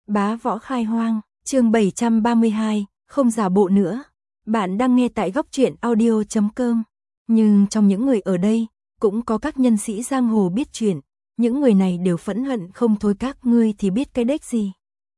Bá võ khai hoang, chương 732, không giả bộ nữa. Bạn đang nghe tại góc audio.com. Nhưng trong những người ở đây, cũng có các nhân sĩ giang hồ biết chuyện. Những người này đều phẫn hận không thôi, các ngươi thì biết cái đếch gì.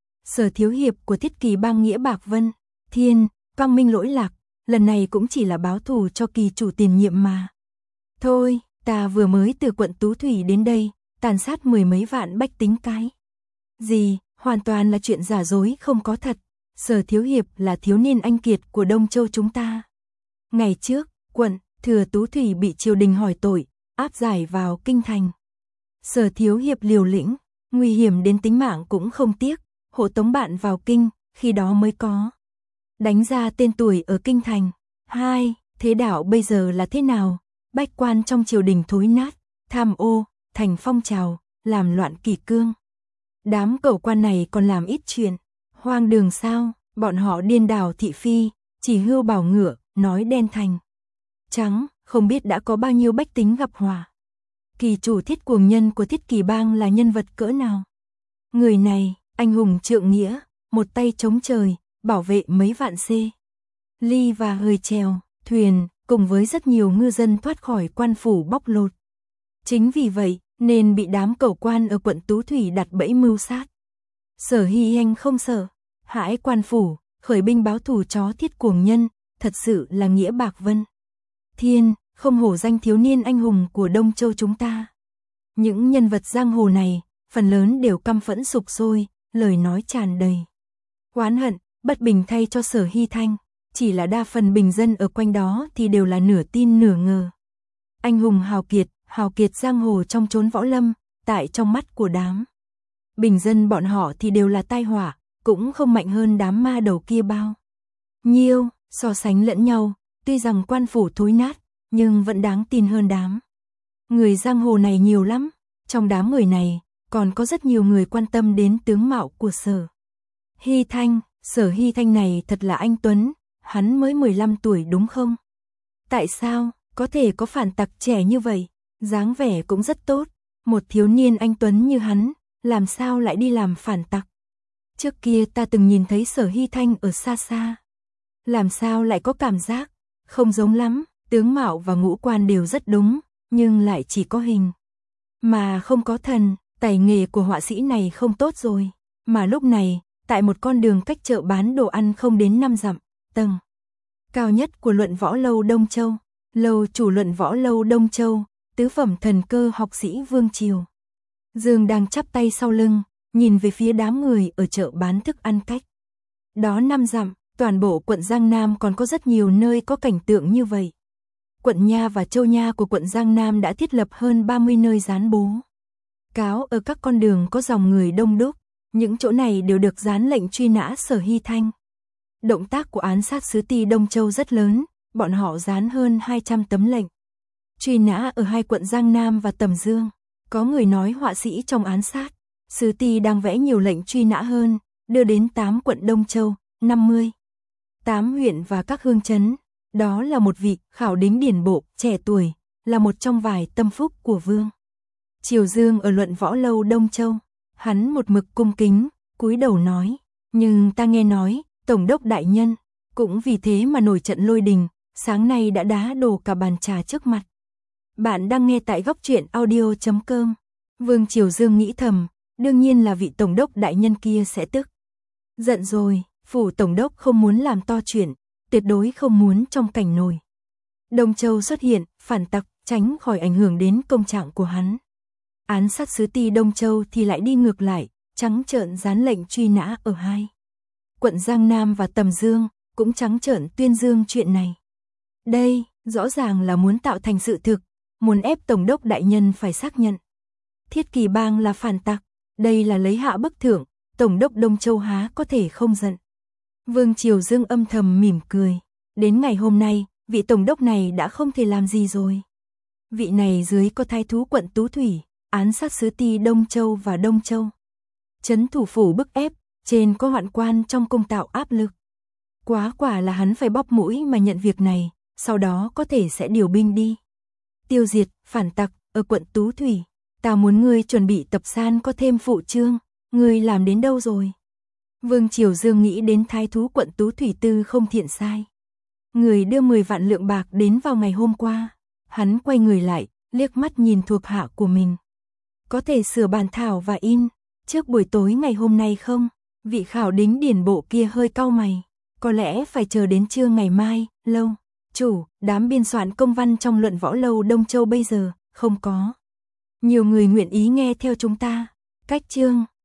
Sở thiếu hiệp của Thiết Kỳ Bang Nghĩa Bạc Vân, Thiên, Quang Minh lỗi lạc, lần này cũng chỉ là báo thù cho kỳ chủ tiền nhiệm mà. Thôi, ta vừa mới từ quận Tú Thủy đến đây, tàn sát 10 mấy vạn bách tính cái. Gì, hoàn toàn là chuyện giả dối không có thật. Sở thiếu hiệp là thiếu niên anh kiệt của Đông Châu chúng ta. Ngày trước, quận Thừa Tú Thủy bị triều đình hỏi tội, áp giải vào kinh thành. Sở thiếu hiệp liều lĩnh, nguy hiểm đến tính mạng cũng không tiếc, hộ tống bạn vào kinh, khi đó mới có đánh ra tên tuổi ở kinh thành. Hai, thế đạo bây giờ là thế nào? Bách quan trong triều đình thối nát, tham ô, thành phong trào, làm loạn kỷ cương. Đám cẩu quan này còn làm ít chuyện, hoang đường sao? Bọn họ điên đảo thị phi, chỉ hươu bảo ngựa, nói đen thành trắng, không biết đã có bao nhiêu bách tính gặp họa. Kỳ chủ Thiết Cuồng Nhân của Thiết Kỳ Bang là nhân vật cỡ nào? Người này, anh hùng trượng nghĩa, một tay chống trời, bảo vệ mấy vạn xê ly và hơi chèo, thuyền, cùng với rất nhiều ngư dân thoát khỏi quan phủ bóc lột. Chính vì vậy, nên bị đám cẩu quan ở quận Tú Thủy đặt bẫy mưu sát. Sở Hy Anh không sợ hãi quan phủ, khởi binh báo thù chó Thiết Cuồng Nhân, thật sự là Nghĩa Bạc Vân. Thiên, không hổ danh thiếu niên anh hùng của Đông Châu chúng ta. Những nhân vật giang hồ này, phần lớn đều căm phẫn sục sôi, lời nói tràn đầy oán hận, bất bình thay cho Sở Hy Thanh. Chỉ là đa phần bình dân ở quanh đó thì đều là nửa tin nửa ngờ. Anh hùng hào kiệt giang hồ trong chốn võ lâm, tại trong mắt của đám bình dân bọn họ thì đều là tai họa, cũng không mạnh hơn đám ma đầu kia bao nhiêu. So sánh lẫn nhau, tuy rằng quan phủ thối nát, nhưng vẫn đáng tin hơn đám người giang hồ này nhiều lắm. Trong đám người này, còn có rất nhiều người quan tâm đến tướng mạo của Sở Hy Thanh. Sở Hy Thanh này thật là anh tuấn, hắn mới 15 tuổi đúng không? Tại sao có thể có phản tặc trẻ như vậy? Dáng vẻ cũng rất tốt, một thiếu niên anh tuấn như hắn, làm sao lại đi làm phản tặc? Trước kia ta từng nhìn thấy Sở Hy Thanh ở xa xa, làm sao lại có cảm giác không giống lắm, tướng mạo và ngũ quan đều rất đúng, nhưng lại chỉ có hình mà không có thần. Tài nghề của họa sĩ này không tốt rồi. Mà lúc này, tại một con đường cách chợ bán đồ ăn không đến 5 dặm, tầng cao nhất của Luận Võ Lâu Đông Châu, lâu chủ Luận Võ Lâu Đông Châu, tứ phẩm thần cơ học sĩ Vương Triều Dương đang chắp tay sau lưng, nhìn về phía đám người ở chợ bán thức ăn cách đó 5 dặm. Toàn bộ quận Giang Nam còn có rất nhiều nơi có cảnh tượng như vậy. Quận Nha và Châu Nha của quận Giang Nam đã thiết lập hơn 30 nơi dán bố cáo ở các con đường có dòng người đông đúc. Những chỗ này đều được dán lệnh truy nã Sở Hy Thanh. Động tác của án sát sứ ty Đông Châu rất lớn, bọn họ dán hơn 200 tấm lệnh truy nã ở hai quận Giang Nam và Tầm Dương. Có người nói họa sĩ trong án sát sứ ty đang vẽ nhiều lệnh truy nã hơn, đưa đến 8 quận Đông Châu, 8 huyện và các hương trấn. Đó là một vị khảo đính điển bộ trẻ tuổi, là một trong vài tâm phúc của Vương Triều Dương ở Luận Võ Lâu Đông Châu. Hắn một mực cung kính, cúi đầu nói, nhưng ta nghe nói, Tổng đốc đại nhân, cũng vì thế mà nổi trận lôi đình, sáng nay đã đá đổ cả bàn trà trước mặt. Bạn đang nghe tại góc audio.com. Vương Triều Dương nghĩ thầm, đương nhiên là vị Tổng đốc đại nhân kia sẽ tức giận rồi. Phủ Tổng đốc không muốn làm to chuyện, tuyệt đối không muốn trong cảnh nổi Đông Châu xuất hiện phản tặc, tránh khỏi ảnh hưởng đến công trạng của hắn. Án sát sứ ty Đông Châu thì lại đi ngược lại, trắng trợn dán lệnh truy nã ở hai quận Giang Nam và Tầm Dương, cũng trắng trợn tuyên dương chuyện này. Đây, rõ ràng là muốn tạo thành sự thực, muốn ép Tổng đốc đại nhân phải xác nhận Thiết Kỳ Bang là phản tặc. Đây là lấy hạ bức thưởng, Tổng đốc Đông Châu há có thể không giận. Vương Triều Dương âm thầm mỉm cười. Đến ngày hôm nay, vị Tổng đốc này đã không thể làm gì rồi. Vị này dưới có thái thú quận Tú Thủy, án sát sứ ty Đông Châu và Đông Châu. Trấn thủ phủ bức ép, trên có hoạn quan trong cung tạo áp lực. Quả là hắn phải bóp mũi mà nhận việc này, sau đó có thể sẽ điều binh đi tiêu diệt phản tặc ở quận Tú Thủy. Ta muốn ngươi chuẩn bị tập san có thêm phụ chương, ngươi làm đến đâu rồi? Vương Triều Dương nghĩ đến thái thú quận Tú Thủy Tư không thiện sai. Người đưa 10 vạn lượng bạc đến vào ngày hôm qua. Hắn quay người lại, liếc mắt nhìn thuộc hạ của mình. Có thể sửa bản thảo và in trước buổi tối ngày hôm nay không? Vị khảo đính điển bộ kia hơi cau mày. Có lẽ phải chờ đến trưa ngày mai, lâu. Chủ, đám biên soạn công văn trong Luận Võ Lâu Đông Châu bây giờ, không có nhiều người nguyện ý nghe theo chúng ta. Cách chương